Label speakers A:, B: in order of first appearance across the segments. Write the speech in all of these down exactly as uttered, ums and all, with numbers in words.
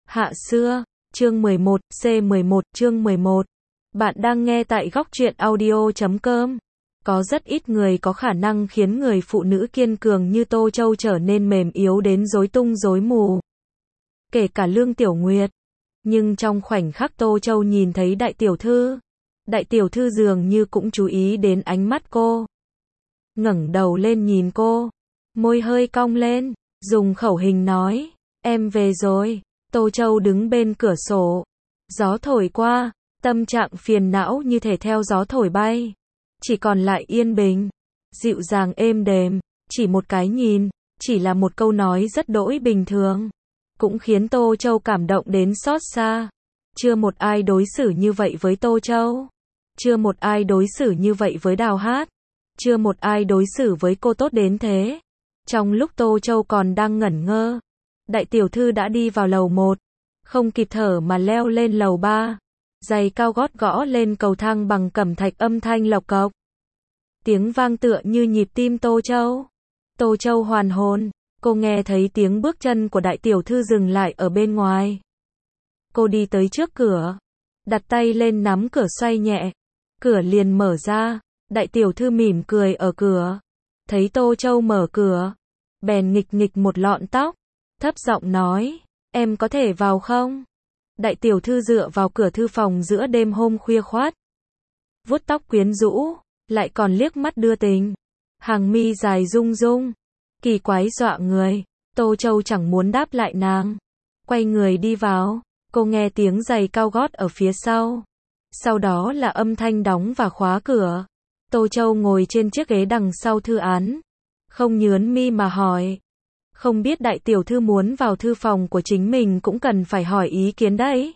A: Hạ xưa, chương mười một, C mười một, chương mười một. Bạn đang nghe tại góc truyện audio chấm com. Có rất ít người có khả năng khiến người phụ nữ kiên cường như Tô Châu trở nên mềm yếu đến rối tung rối mù. Kể cả Lương Tiểu Nguyệt. Nhưng trong khoảnh khắc Tô Châu nhìn thấy đại tiểu thư, đại tiểu thư dường như cũng chú ý đến ánh mắt cô. Ngẩng đầu lên nhìn cô, môi hơi cong lên, dùng khẩu hình nói, em về rồi. Tô Châu đứng bên cửa sổ, gió thổi qua, tâm trạng phiền não như thể theo gió thổi bay, chỉ còn lại yên bình, dịu dàng êm đềm, chỉ một cái nhìn, chỉ là một câu nói rất đỗi bình thường, cũng khiến Tô Châu cảm động đến xót xa. Chưa một ai đối xử như vậy với Tô Châu, chưa một ai đối xử như vậy với Đào Hát, chưa một ai đối xử với cô tốt đến thế. Trong lúc Tô Châu còn đang ngẩn ngơ, đại tiểu thư đã đi vào lầu một, không kịp thở mà leo lên lầu ba, giày cao gót gõ lên cầu thang bằng cẩm thạch, âm thanh lộc cộc. Tiếng vang tựa như nhịp tim Tô Châu. Tô Châu hoàn hồn, cô nghe thấy tiếng bước chân của đại tiểu thư dừng lại ở bên ngoài. Cô đi tới trước cửa, đặt tay lên nắm cửa xoay nhẹ, cửa liền mở ra, đại tiểu thư mỉm cười ở cửa. Thấy Tô Châu mở cửa, bèn nghịch nghịch một lọn tóc, thấp giọng nói, em có thể vào không? Đại tiểu thư dựa vào cửa thư phòng giữa đêm hôm khuya khoát, vuốt tóc quyến rũ, lại còn liếc mắt đưa tình, hàng mi dài rung rung, kỳ quái dọa người. Tô Châu chẳng muốn đáp lại nàng, quay người đi vào. Cô nghe tiếng giày cao gót ở phía sau, sau đó là âm thanh đóng và khóa cửa. Tô Châu ngồi trên chiếc ghế đằng sau thư án, không nhớn mi mà hỏi, không biết đại tiểu thư muốn vào thư phòng của chính mình cũng cần phải hỏi ý kiến đấy.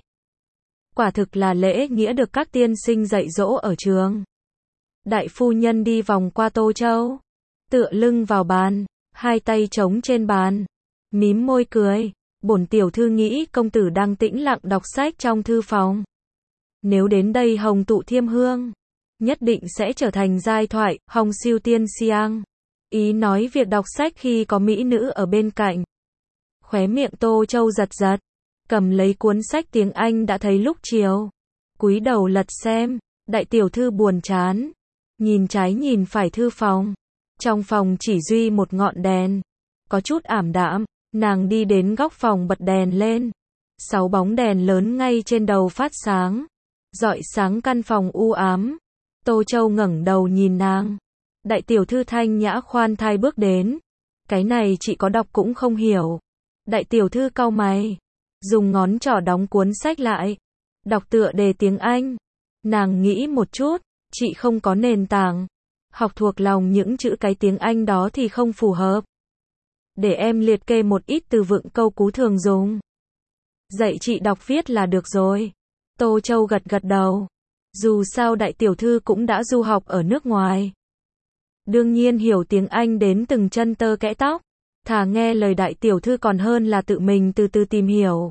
A: Quả thực là lễ nghĩa được các tiên sinh dạy dỗ ở trường. Đại phu nhân đi vòng qua Tô Châu, tựa lưng vào bàn, hai tay trống trên bàn, mím môi cười, bổn tiểu thư nghĩ công tử đang tĩnh lặng đọc sách trong thư phòng. Nếu đến đây hồng tụ thiêm hương, nhất định sẽ trở thành giai thoại, hồng siêu tiên siang. Ý nói việc đọc sách khi có mỹ nữ ở bên cạnh. Khóe miệng Tô Châu giật giật, cầm lấy cuốn sách tiếng Anh đã thấy lúc chiều, cúi đầu lật xem. Đại tiểu thư buồn chán, nhìn trái nhìn phải thư phòng. Trong phòng chỉ duy một ngọn đèn, có chút ảm đạm. Nàng đi đến góc phòng bật đèn lên, sáu bóng đèn lớn ngay trên đầu phát sáng, rọi sáng căn phòng u ám. Tô Châu ngẩng đầu nhìn nàng. Đại tiểu thư thanh nhã khoan thai bước đến. Cái này chị có đọc cũng không hiểu. Đại tiểu thư cau mày, dùng ngón trỏ đóng cuốn sách lại, đọc tựa đề tiếng Anh. Nàng nghĩ một chút, chị không có nền tảng, học thuộc lòng những chữ cái tiếng Anh đó thì không phù hợp. Để em liệt kê một ít từ vựng câu cú thường dùng, dạy chị đọc viết là được rồi. Tô Châu gật gật đầu. Dù sao đại tiểu thư cũng đã du học ở nước ngoài, đương nhiên hiểu tiếng Anh đến từng chân tơ kẽ tóc. Thà nghe lời đại tiểu thư còn hơn là tự mình từ từ tìm hiểu.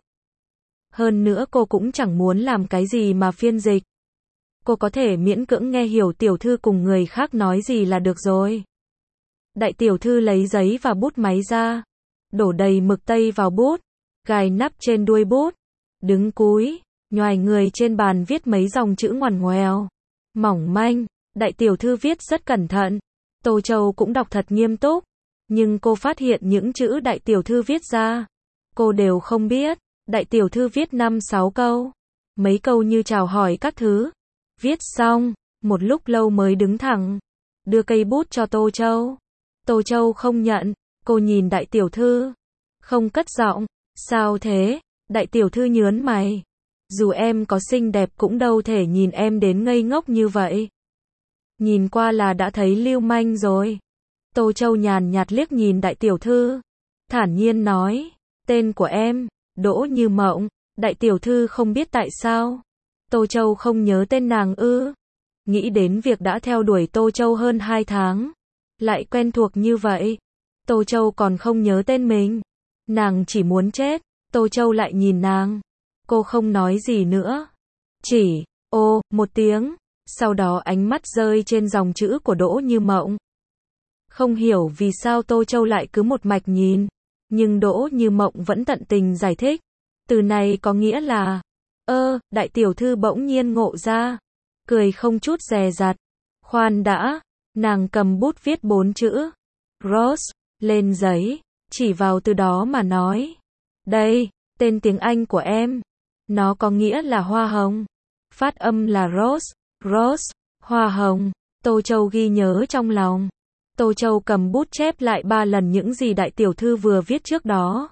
A: Hơn nữa cô cũng chẳng muốn làm cái gì mà phiên dịch. Cô có thể miễn cưỡng nghe hiểu tiểu thư cùng người khác nói gì là được rồi. Đại tiểu thư lấy giấy và bút máy ra, đổ đầy mực tây vào bút, gài nắp trên đuôi bút, đứng cúi, nhoài người trên bàn viết mấy dòng chữ ngoằn ngoèo, mỏng manh. Đại tiểu thư viết rất cẩn thận, Tô Châu cũng đọc thật nghiêm túc, nhưng cô phát hiện những chữ đại tiểu thư viết ra, cô đều không biết. Đại tiểu thư viết năm sáu câu, mấy câu như chào hỏi các thứ. Viết xong, một lúc lâu mới đứng thẳng, đưa cây bút cho Tô Châu. Tô Châu không nhận, cô nhìn đại tiểu thư, không cất giọng, sao thế? Đại tiểu thư nhớn mày, dù em có xinh đẹp cũng đâu thể nhìn em đến ngây ngốc như vậy. Nhìn qua là đã thấy lưu manh rồi. Tô Châu nhàn nhạt liếc nhìn đại tiểu thư, thản nhiên nói, tên của em, Đỗ Như Mộng. Đại tiểu thư không biết tại sao Tô Châu không nhớ tên nàng ư. Nghĩ đến việc đã theo đuổi Tô Châu hơn hai tháng, lại quen thuộc như vậy, Tô Châu còn không nhớ tên mình. Nàng chỉ muốn chết. Tô Châu lại nhìn nàng, cô không nói gì nữa, chỉ ô một tiếng. Sau đó ánh mắt rơi trên dòng chữ của Đỗ Như Mộng. Không hiểu vì sao Tô Châu lại cứ một mạch nhìn, nhưng Đỗ Như Mộng vẫn tận tình giải thích. Từ này có nghĩa là, ơ, đại tiểu thư bỗng nhiên ngộ ra, cười không chút dè dặt. Khoan đã, nàng cầm bút viết bốn chữ, Rose, lên giấy, chỉ vào từ đó mà nói. Đây, tên tiếng Anh của em. Nó có nghĩa là hoa hồng. Phát âm là Rose, Rose, hoa hồng. Tô Châu ghi nhớ trong lòng. Tô Châu cầm bút chép lại ba lần những gì đại tiểu thư vừa viết trước đó.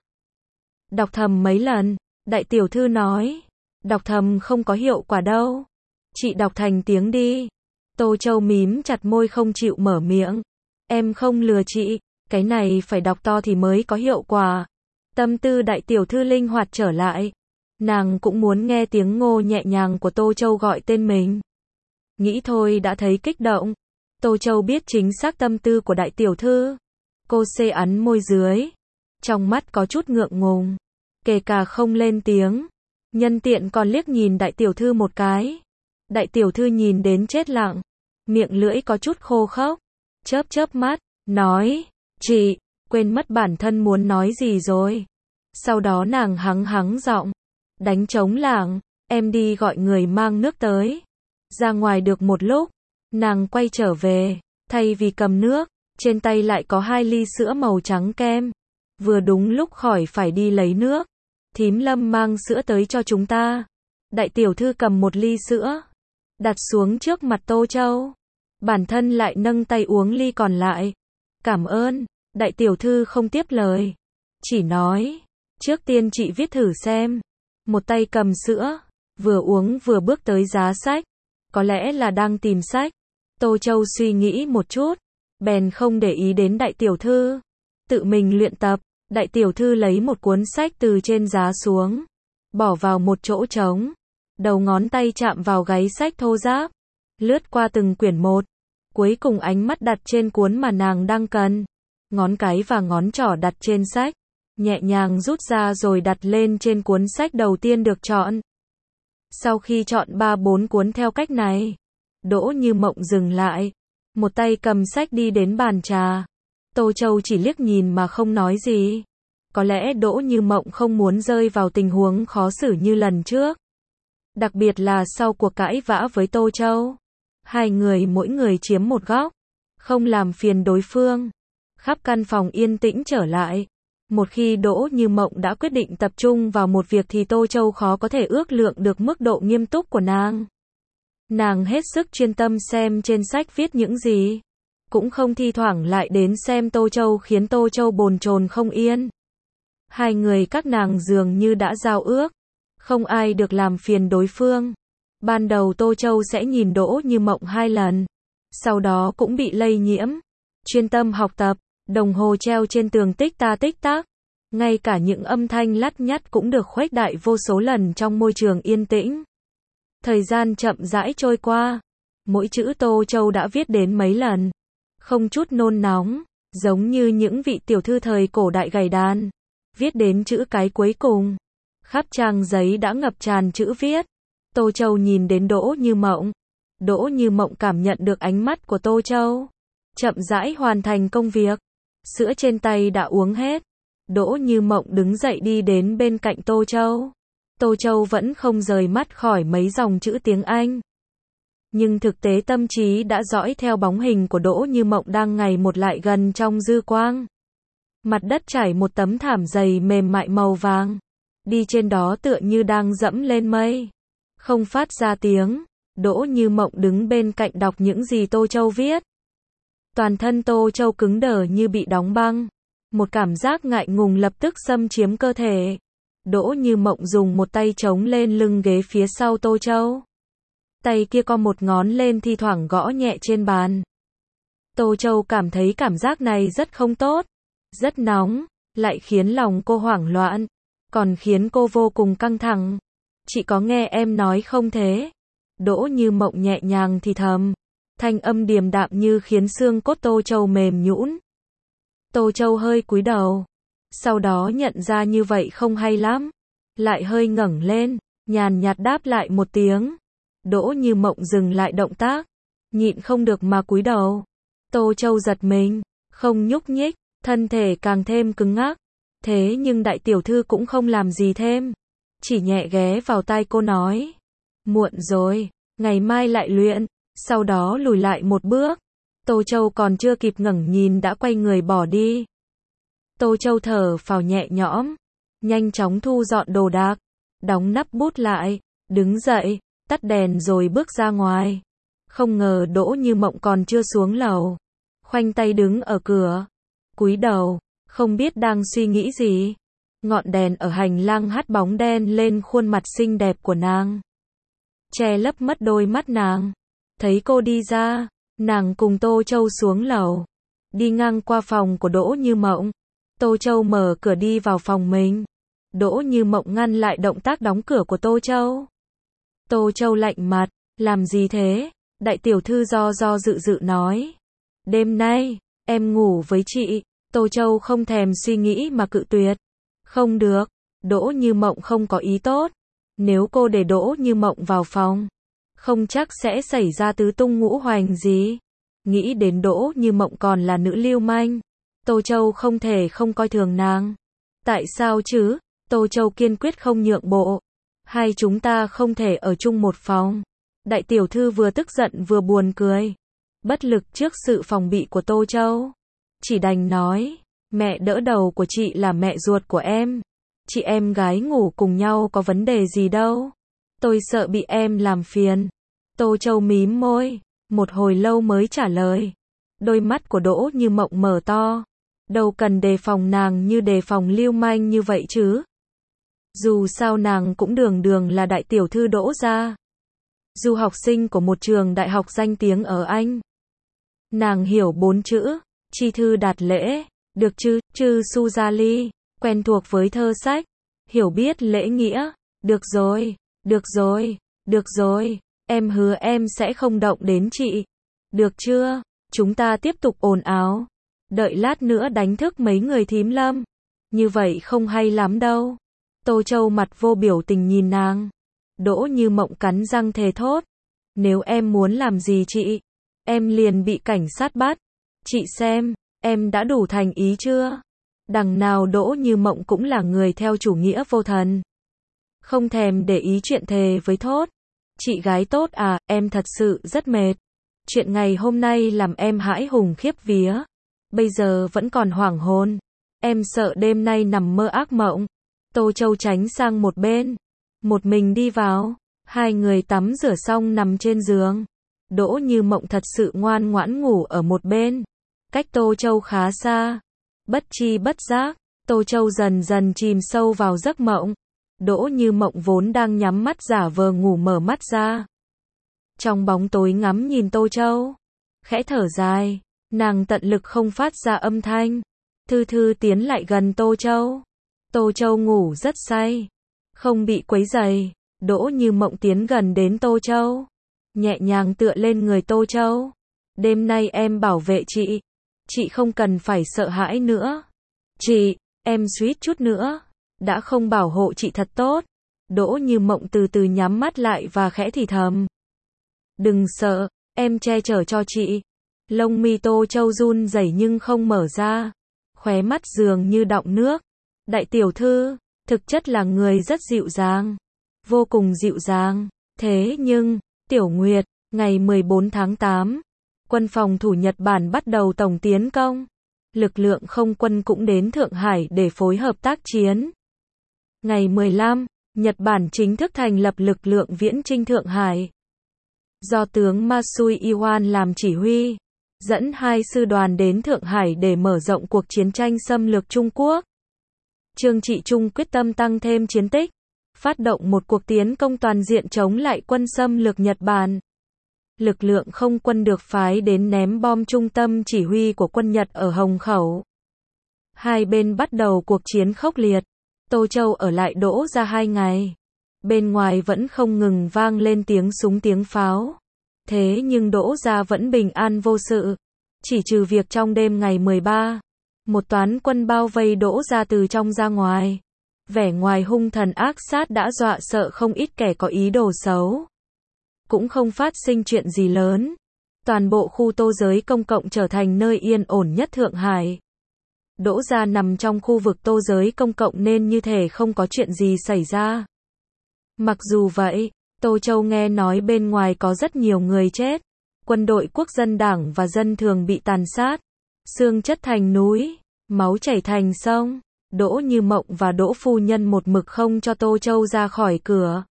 A: Đọc thầm mấy lần, đại tiểu thư nói. Đọc thầm không có hiệu quả đâu. Chị đọc thành tiếng đi. Tô Châu mím chặt môi không chịu mở miệng. Em không lừa chị, cái này phải đọc to thì mới có hiệu quả. Tâm tư đại tiểu thư linh hoạt trở lại. Nàng cũng muốn nghe tiếng ngô nhẹ nhàng của Tô Châu gọi tên mình. Nghĩ thôi đã thấy kích động. Tô Châu biết chính xác tâm tư của đại tiểu thư. Cô xê ắn môi dưới. Trong mắt có chút ngượng ngùng. Kể cả không lên tiếng. Nhân tiện còn liếc nhìn đại tiểu thư một cái. Đại tiểu thư nhìn đến chết lặng. Miệng lưỡi có chút khô khốc. Chớp chớp mắt, nói. Chị, quên mất bản thân muốn nói gì rồi. Sau đó nàng hắng hắng giọng. Đánh trống lảng, em đi gọi người mang nước tới. Ra ngoài được một lúc, nàng quay trở về, thay vì cầm nước, trên tay lại có hai ly sữa màu trắng kem. Vừa đúng lúc khỏi phải đi lấy nước. Thím Lâm mang sữa tới cho chúng ta. Đại tiểu thư cầm một ly sữa, đặt xuống trước mặt Tô Châu. Bản thân lại nâng tay uống ly còn lại. Cảm ơn, đại tiểu thư không tiếp lời. Chỉ nói, trước tiên chị viết thử xem. Một tay cầm sữa, vừa uống vừa bước tới giá sách. Có lẽ là đang tìm sách. Tô Châu suy nghĩ một chút, bèn không để ý đến đại tiểu thư. Tự mình luyện tập, đại tiểu thư lấy một cuốn sách từ trên giá xuống. Bỏ vào một chỗ trống. Đầu ngón tay chạm vào gáy sách thô ráp. Lướt qua từng quyển một. Cuối cùng ánh mắt đặt trên cuốn mà nàng đang cần. Ngón cái và ngón trỏ đặt trên sách. Nhẹ nhàng rút ra rồi đặt lên trên cuốn sách đầu tiên được chọn. Sau khi chọn ba bốn cuốn theo cách này, Đỗ Như Mộng dừng lại. Một tay cầm sách đi đến bàn trà. Tô Châu chỉ liếc nhìn mà không nói gì. Có lẽ Đỗ Như Mộng không muốn rơi vào tình huống khó xử như lần trước. Đặc biệt là sau cuộc cãi vã với Tô Châu. Hai người mỗi người chiếm một góc. Không làm phiền đối phương. Khắp căn phòng yên tĩnh trở lại. Một khi Đỗ Như Mộng đã quyết định tập trung vào một việc thì Tô Châu khó có thể ước lượng được mức độ nghiêm túc của nàng. Nàng hết sức chuyên tâm xem trên sách viết những gì. Cũng không thi thoảng lại đến xem Tô Châu khiến Tô Châu bồn chồn không yên. Hai người các nàng dường như đã giao ước. Không ai được làm phiền đối phương. Ban đầu Tô Châu sẽ nhìn Đỗ Như Mộng hai lần. Sau đó cũng bị lây nhiễm. Chuyên tâm học tập. Đồng hồ treo trên tường tích ta tích tắc. Ngay cả những âm thanh lắt nhắt cũng được khuếch đại vô số lần trong môi trường yên tĩnh. Thời gian chậm rãi trôi qua. Mỗi chữ Tô Châu đã viết đến mấy lần. Không chút nôn nóng. Giống như những vị tiểu thư thời cổ đại gảy đàn. Viết đến chữ cái cuối cùng. Khắp trang giấy đã ngập tràn chữ viết. Tô Châu nhìn đến Đỗ Như Mộng. Đỗ Như Mộng cảm nhận được ánh mắt của Tô Châu. Chậm rãi hoàn thành công việc. Sữa trên tay đã uống hết. Đỗ Như Mộng đứng dậy đi đến bên cạnh Tô Châu. Tô Châu vẫn không rời mắt khỏi mấy dòng chữ tiếng Anh. Nhưng thực tế tâm trí đã dõi theo bóng hình của Đỗ Như Mộng đang ngày một lại gần trong dư quang. Mặt đất trải một tấm thảm dày mềm mại màu vàng. Đi trên đó tựa như đang dẫm lên mây. Không phát ra tiếng. Đỗ Như Mộng đứng bên cạnh đọc những gì Tô Châu viết. Toàn thân Tô Châu cứng đờ như bị đóng băng. Một cảm giác ngại ngùng lập tức xâm chiếm cơ thể. Đỗ Như Mộng dùng một tay chống lên lưng ghế phía sau Tô Châu. Tay kia co một ngón lên thi thoảng gõ nhẹ trên bàn. Tô Châu cảm thấy cảm giác này rất không tốt. Rất nóng. Lại khiến lòng cô hoảng loạn. Còn khiến cô vô cùng căng thẳng. Chị có nghe em nói không thế? Đỗ Như Mộng nhẹ nhàng thì thầm. Thanh âm điềm đạm như khiến xương cốt Tô Châu mềm nhũn. Tô Châu hơi cúi đầu. Sau đó nhận ra như vậy không hay lắm. Lại hơi ngẩng lên, nhàn nhạt đáp lại một tiếng. Đỗ Như Mộng dừng lại động tác. Nhịn không được mà cúi đầu. Tô Châu giật mình, không nhúc nhích, thân thể càng thêm cứng ngắc. Thế nhưng đại tiểu thư cũng không làm gì thêm. chỉ nhẹ ghé vào tai cô nói. Muộn rồi, ngày mai lại luyện, sau đó lùi lại một bước. Tô Châu còn chưa kịp ngẩng nhìn đã quay người bỏ đi. Tô Châu thở phào nhẹ nhõm, nhanh chóng thu dọn đồ đạc, đóng nắp bút lại, đứng dậy, tắt đèn rồi bước ra ngoài. Không ngờ Đỗ Như Mộng còn chưa xuống lầu, khoanh tay đứng ở cửa, cúi đầu, không biết đang suy nghĩ gì. Ngọn đèn ở hành lang hắt bóng đen lên khuôn mặt xinh đẹp của nàng, che lấp mất đôi mắt nàng. Thấy cô đi ra, nàng cùng Tô Châu xuống lầu, đi ngang qua phòng của Đỗ Như Mộng. Tô Châu mở cửa đi vào phòng mình. Đỗ Như Mộng ngăn lại động tác đóng cửa của Tô Châu. Tô Châu lạnh mặt, làm gì thế? Đại tiểu thư do do dự dự nói. Đêm nay, em ngủ với chị. Tô Châu không thèm suy nghĩ mà cự tuyệt. Không được, Đỗ Như Mộng không có ý tốt. Nếu cô để Đỗ Như Mộng vào phòng, không chắc sẽ xảy ra tứ tung ngũ hoành gì. Nghĩ đến Đỗ Như Mộng còn là nữ lưu manh, Tô Châu không thể không coi thường nàng. Tại sao chứ? Tô Châu kiên quyết không nhượng bộ. Hai chúng ta không thể ở chung một phòng. Đại tiểu thư vừa tức giận vừa buồn cười. Bất lực trước sự phòng bị của Tô Châu, chỉ đành nói, mẹ đỡ đầu của chị là mẹ ruột của em. Chị em gái ngủ cùng nhau có vấn đề gì đâu. Tôi sợ bị em làm phiền. Tô Châu mím môi, một hồi lâu mới trả lời. Đôi mắt của Đỗ Như Mộng mở to. Đâu cần đề phòng nàng như đề phòng lưu manh như vậy chứ. Dù sao nàng cũng đường đường là đại tiểu thư Đỗ gia, du học sinh của một trường đại học danh tiếng ở Anh. Nàng hiểu bốn chữ, chi thư đạt lễ, được chứ, chư su gia ly, quen thuộc với thơ sách, hiểu biết lễ nghĩa. Được rồi, được rồi, được rồi, em hứa em sẽ không động đến chị. Được chưa? Chúng ta tiếp tục ồn ào. Đợi lát nữa đánh thức mấy người thím Lâm. Như vậy không hay lắm đâu. Tô Châu mặt vô biểu tình nhìn nàng. Đỗ Như Mộng cắn răng thề thốt. Nếu em muốn làm gì chị, em liền bị cảnh sát bắt. Chị xem, em đã đủ thành ý chưa? Đằng nào Đỗ Như Mộng cũng là người theo chủ nghĩa vô thần. Không thèm để ý chuyện thề với thốt. Chị gái tốt à, em thật sự rất mệt. Chuyện ngày hôm nay làm em hãi hùng khiếp vía. Bây giờ vẫn còn hoảng hồn. Em sợ đêm nay nằm mơ ác mộng. Tô Châu tránh sang một bên, một mình đi vào. Hai người tắm rửa xong nằm trên giường. Đỗ Như Mộng thật sự ngoan ngoãn ngủ ở một bên, cách Tô Châu khá xa. Bất chi bất giác, Tô Châu dần dần chìm sâu vào giấc mộng. Đỗ Như Mộng vốn đang nhắm mắt giả vờ ngủ mở mắt ra. Trong bóng tối ngắm nhìn Tô Châu, khẽ thở dài, nàng tận lực không phát ra âm thanh. Thư thư tiến lại gần Tô Châu. Tô Châu ngủ rất say, không bị quấy rầy. Đỗ Như Mộng tiến gần đến Tô Châu, nhẹ nhàng tựa lên người Tô Châu. Đêm nay em bảo vệ chị, chị không cần phải sợ hãi nữa. Chị, em suýt chút nữa đã không bảo hộ chị thật tốt. Đỗ Như Mộng từ từ nhắm mắt lại và khẽ thì thầm. Đừng sợ, em che chở cho chị. Lông mi Tô Châu run rẩy nhưng không mở ra, khóe mắt dường như đọng nước. Đại tiểu thư, thực chất là người rất dịu dàng, vô cùng dịu dàng. Thế nhưng, Tiểu Nguyệt, ngày mười bốn tháng tám, quân phòng thủ Nhật Bản bắt đầu tổng tiến công. Lực lượng không quân cũng đến Thượng Hải để phối hợp tác chiến. Ngày mười lăm, Nhật Bản chính thức thành lập lực lượng viễn chinh Thượng Hải. Do tướng Masui Iwan làm chỉ huy, dẫn hai sư đoàn đến Thượng Hải để mở rộng cuộc chiến tranh xâm lược Trung Quốc. Trương Trị Trung quyết tâm tăng thêm chiến tích, phát động một cuộc tiến công toàn diện chống lại quân xâm lược Nhật Bản. Lực lượng không quân được phái đến ném bom trung tâm chỉ huy của quân Nhật ở Hồng Khẩu. Hai bên bắt đầu cuộc chiến khốc liệt. Tô Châu ở lại Đỗ gia hai ngày. Bên ngoài vẫn không ngừng vang lên tiếng súng tiếng pháo. Thế nhưng Đỗ gia vẫn bình an vô sự. Chỉ trừ việc trong đêm ngày mười ba, một toán quân bao vây Đỗ gia từ trong ra ngoài. Vẻ ngoài hung thần ác sát đã dọa sợ không ít kẻ có ý đồ xấu. Cũng không phát sinh chuyện gì lớn. Toàn bộ khu Tô giới công cộng trở thành nơi yên ổn nhất Thượng Hải. Đỗ gia nằm trong khu vực Tô giới công cộng nên như thể không có chuyện gì xảy ra. Mặc dù vậy, Tô Châu nghe nói bên ngoài có rất nhiều người chết, quân đội quốc dân đảng và dân thường bị tàn sát, xương chất thành núi, máu chảy thành sông. Đỗ Như Mộng và Đỗ phu nhân một mực không cho Tô Châu ra khỏi cửa.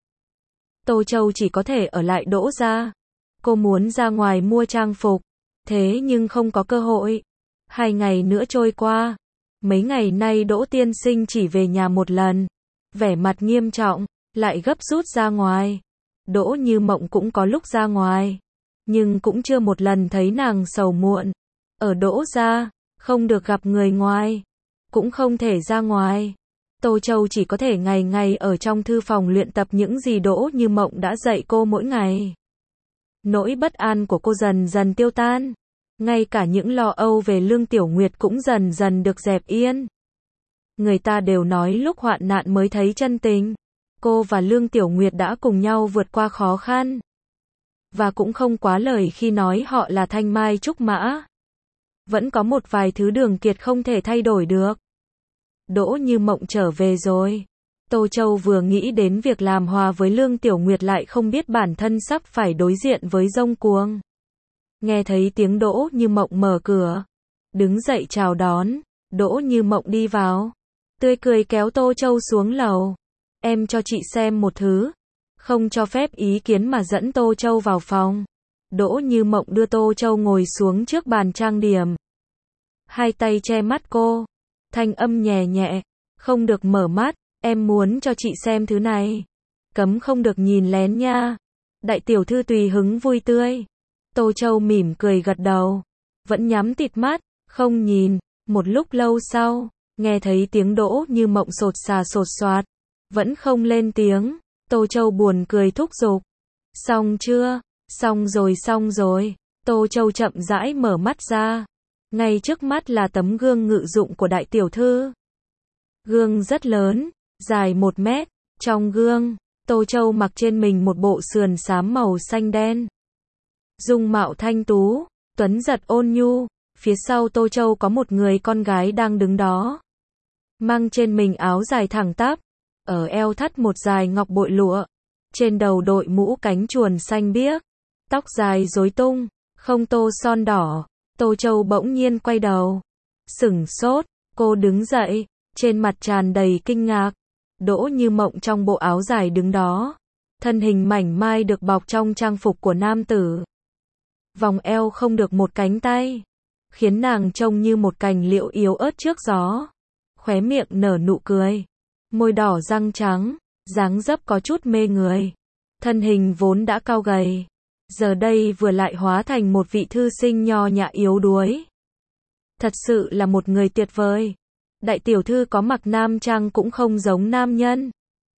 A: Tô Châu chỉ có thể ở lại Đỗ gia. Cô muốn ra ngoài mua trang phục, thế nhưng không có cơ hội. Hai ngày nữa trôi qua, mấy ngày nay Đỗ tiên sinh chỉ về nhà một lần, vẻ mặt nghiêm trọng, lại gấp rút ra ngoài. Đỗ Như Mộng cũng có lúc ra ngoài, nhưng cũng chưa một lần thấy nàng sầu muộn. Ở Đỗ gia, không được gặp người ngoài, cũng không thể ra ngoài. Tô Châu chỉ có thể ngày ngày ở trong thư phòng luyện tập những gì Đỗ Như Mộng đã dạy cô mỗi ngày. Nỗi bất an của cô dần dần tiêu tan, ngay cả những lo âu về Lương Tiểu Nguyệt cũng dần dần được dẹp yên. Người ta đều nói lúc hoạn nạn mới thấy chân tình. Cô và Lương Tiểu Nguyệt đã cùng nhau vượt qua khó khăn. Và cũng không quá lời khi nói họ là thanh mai trúc mã. Vẫn có một vài thứ Đường Kiệt không thể thay đổi được. Đỗ Như Mộng trở về rồi. Tô Châu vừa nghĩ đến việc làm hòa với Lương Tiểu Nguyệt lại không biết bản thân sắp phải đối diện với giông cuồng. Nghe thấy tiếng Đỗ Như Mộng mở cửa, đứng dậy chào đón, Đỗ Như Mộng đi vào, tươi cười kéo Tô Châu xuống lầu. Em cho chị xem một thứ. Không cho phép ý kiến mà dẫn Tô Châu vào phòng. Đỗ Như Mộng đưa Tô Châu ngồi xuống trước bàn trang điểm. Hai tay che mắt cô. Thanh âm nhẹ nhẹ. Không được mở mắt, em muốn cho chị xem thứ này. Cấm không được nhìn lén nha. Đại tiểu thư tùy hứng vui tươi. Tô Châu mỉm cười gật đầu. Vẫn nhắm tịt mắt, không nhìn. Một lúc lâu sau, nghe thấy tiếng Đỗ Như Mộng sột xà sột soạt. Vẫn không lên tiếng. Tô Châu buồn cười thúc giục. Xong chưa? Xong rồi xong rồi. Tô Châu chậm rãi mở mắt ra. Ngay trước mắt là tấm gương ngự dụng của đại tiểu thư. Gương rất lớn, dài một mét. Trong gương, Tô Châu mặc trên mình một bộ sườn xám màu xanh đen. Dung mạo thanh tú, tuấn giật ôn nhu. Phía sau Tô Châu có một người con gái đang đứng đó. Mang trên mình áo dài thẳng tắp. Ở eo thắt một dải ngọc bội lụa. Trên đầu đội mũ cánh chuồn xanh biếc. Tóc dài rối tung, không tô son đỏ. Tô Châu bỗng nhiên quay đầu. Sửng sốt, cô đứng dậy, trên mặt tràn đầy kinh ngạc. Đỗ Như Mộng trong bộ áo dài đứng đó. Thân hình mảnh mai được bọc trong trang phục của nam tử. Vòng eo không được một cánh tay. Khiến nàng trông như một cành liễu yếu ớt trước gió. Khóe miệng nở nụ cười. Môi đỏ răng trắng, dáng dấp có chút mê người. Thân hình vốn đã cao gầy. Giờ đây vừa lại hóa thành một vị thư sinh nho nhã yếu đuối. Thật sự là một người tuyệt vời. Đại tiểu thư có mặc nam trang cũng không giống nam nhân.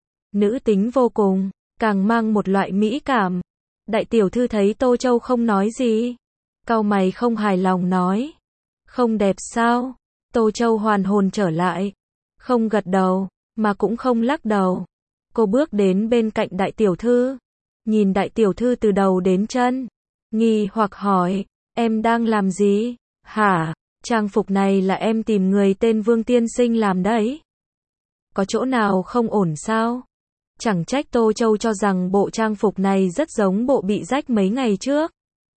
A: Nữ tính vô cùng, càng mang một loại mỹ cảm. Đại tiểu thư thấy Tô Châu không nói gì. Cau mày không hài lòng nói. Không đẹp sao? Tô Châu hoàn hồn trở lại. Không gật đầu, mà cũng không lắc đầu. Cô bước đến bên cạnh đại tiểu thư. Nhìn đại tiểu thư từ đầu đến chân. Nghi hoặc hỏi, em đang làm gì? Hả? Trang phục này là em tìm người tên Vương tiên sinh làm đấy. Có chỗ nào không ổn sao? Chẳng trách Tô Châu cho rằng bộ trang phục này rất giống bộ bị rách mấy ngày trước.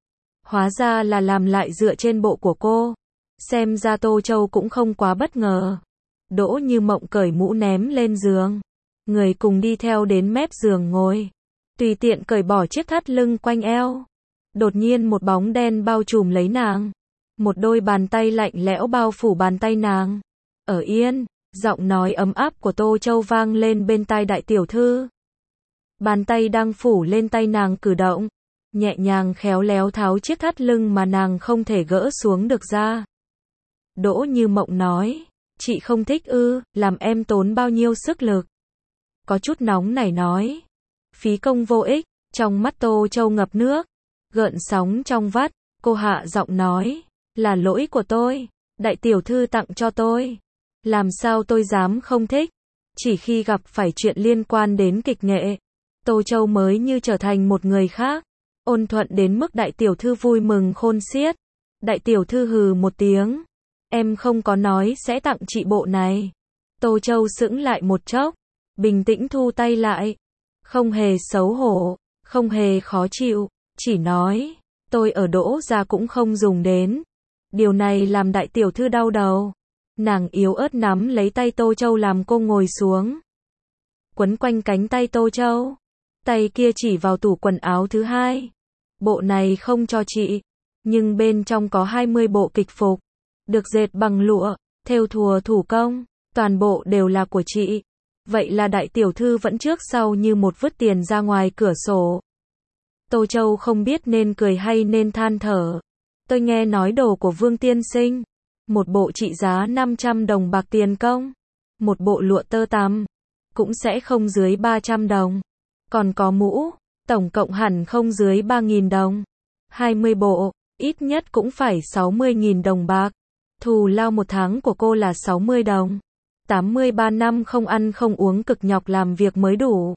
A: Hóa ra là làm lại dựa trên bộ của cô. Xem ra Tô Châu cũng không quá bất ngờ. Đỗ Như Mộng cởi mũ ném lên giường. Người cùng đi theo đến mép giường ngồi. Tùy tiện cởi bỏ chiếc thắt lưng quanh eo. Đột nhiên một bóng đen bao trùm lấy nàng. Một đôi bàn tay lạnh lẽo bao phủ bàn tay nàng. Ở yên, giọng nói ấm áp của Tô Châu vang lên bên tai đại tiểu thư. Bàn tay đang phủ lên tay nàng cử động. Nhẹ nhàng khéo léo tháo chiếc thắt lưng mà nàng không thể gỡ xuống được ra. Đỗ Như Mộng nói. Chị không thích ư, làm em tốn bao nhiêu sức lực. Có chút nóng nảy nói. Phí công vô ích, trong mắt Tô Châu ngập nước. Gợn sóng trong vắt, cô hạ giọng nói. Là lỗi của tôi, đại tiểu thư tặng cho tôi. Làm sao tôi dám không thích. Chỉ khi gặp phải chuyện liên quan đến kịch nghệ, Tô Châu mới như trở thành một người khác. Ôn thuận đến mức đại tiểu thư vui mừng khôn xiết. Đại tiểu thư hừ một tiếng. Em không có nói sẽ tặng chị bộ này. Tô Châu sững lại một chốc. Bình tĩnh thu tay lại. Không hề xấu hổ, không hề khó chịu, chỉ nói, tôi ở Đỗ gia cũng không dùng đến. Điều này làm đại tiểu thư đau đầu. Nàng yếu ớt nắm lấy tay Tô Châu làm cô ngồi xuống. Quấn quanh cánh tay Tô Châu. Tay kia chỉ vào tủ quần áo thứ hai. Bộ này không cho chị, nhưng bên trong có hai mươi bộ kịch phục, được dệt bằng lụa, thêu thùa thủ công, toàn bộ đều là của chị. Vậy là đại tiểu thư vẫn trước sau như một vứt tiền ra ngoài cửa sổ. Tô Châu không biết nên cười hay nên than thở. Tôi nghe nói đồ của Vương tiên sinh, một bộ trị giá năm trăm đồng bạc tiền công, một bộ lụa tơ tằm, cũng sẽ không dưới ba trăm đồng. Còn có mũ, tổng cộng hẳn không dưới ba nghìn đồng. hai mươi bộ, ít nhất cũng phải sáu mươi nghìn đồng bạc. Thù lao một tháng của cô là sáu mươi đồng. tám mươi ba năm không ăn không uống cực nhọc làm việc mới đủ.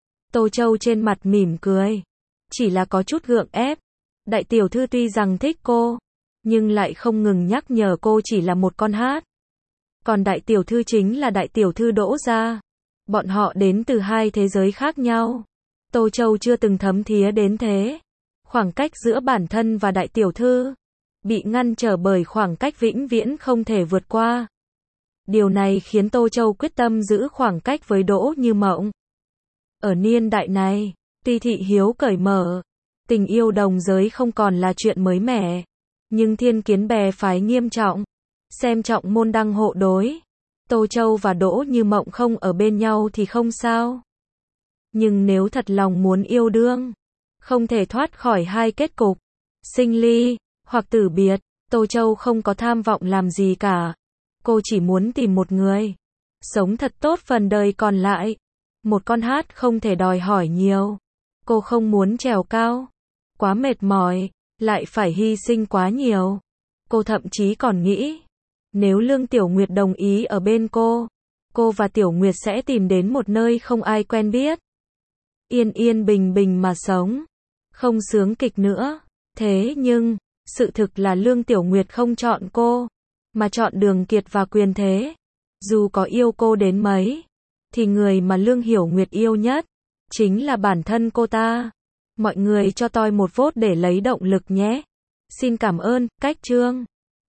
A: Tô Châu trên mặt mỉm cười. Chỉ là có chút gượng ép. Đại tiểu thư tuy rằng thích cô, nhưng lại không ngừng nhắc nhở cô chỉ là một con hát. Còn đại tiểu thư chính là đại tiểu thư Đỗ gia. Bọn họ đến từ hai thế giới khác nhau. Tô Châu chưa từng thấm thía đến thế. Khoảng cách giữa bản thân và đại tiểu thư bị ngăn trở bởi khoảng cách vĩnh viễn không thể vượt qua. Điều này khiến Tô Châu quyết tâm giữ khoảng cách với Đỗ Như Mộng. Ở niên đại này, tuy thị hiếu cởi mở, tình yêu đồng giới không còn là chuyện mới mẻ, nhưng thiên kiến bè phái nghiêm trọng, xem trọng môn đăng hộ đối. Tô Châu và Đỗ Như Mộng không ở bên nhau thì không sao. Nhưng nếu thật lòng muốn yêu đương, không thể thoát khỏi hai kết cục, sinh ly, hoặc tử biệt. Tô Châu không có tham vọng làm gì cả. Cô chỉ muốn tìm một người, sống thật tốt phần đời còn lại. Một con hát không thể đòi hỏi nhiều. Cô không muốn trèo cao, quá mệt mỏi, lại phải hy sinh quá nhiều. Cô thậm chí còn nghĩ, nếu Lương Tiểu Nguyệt đồng ý ở bên cô, cô và Tiểu Nguyệt sẽ tìm đến một nơi không ai quen biết. Yên yên bình bình mà sống, không sướng kịch nữa. Thế nhưng, sự thực là Lương Tiểu Nguyệt không chọn cô, mà chọn Đường Kiệt và Quyền Thế. Dù có yêu cô đến mấy, thì người mà Lương Hiểu Nguyệt yêu nhất chính là bản thân cô ta. Mọi người cho tôi một vote để lấy động lực nhé. Xin cảm ơn. Cách chương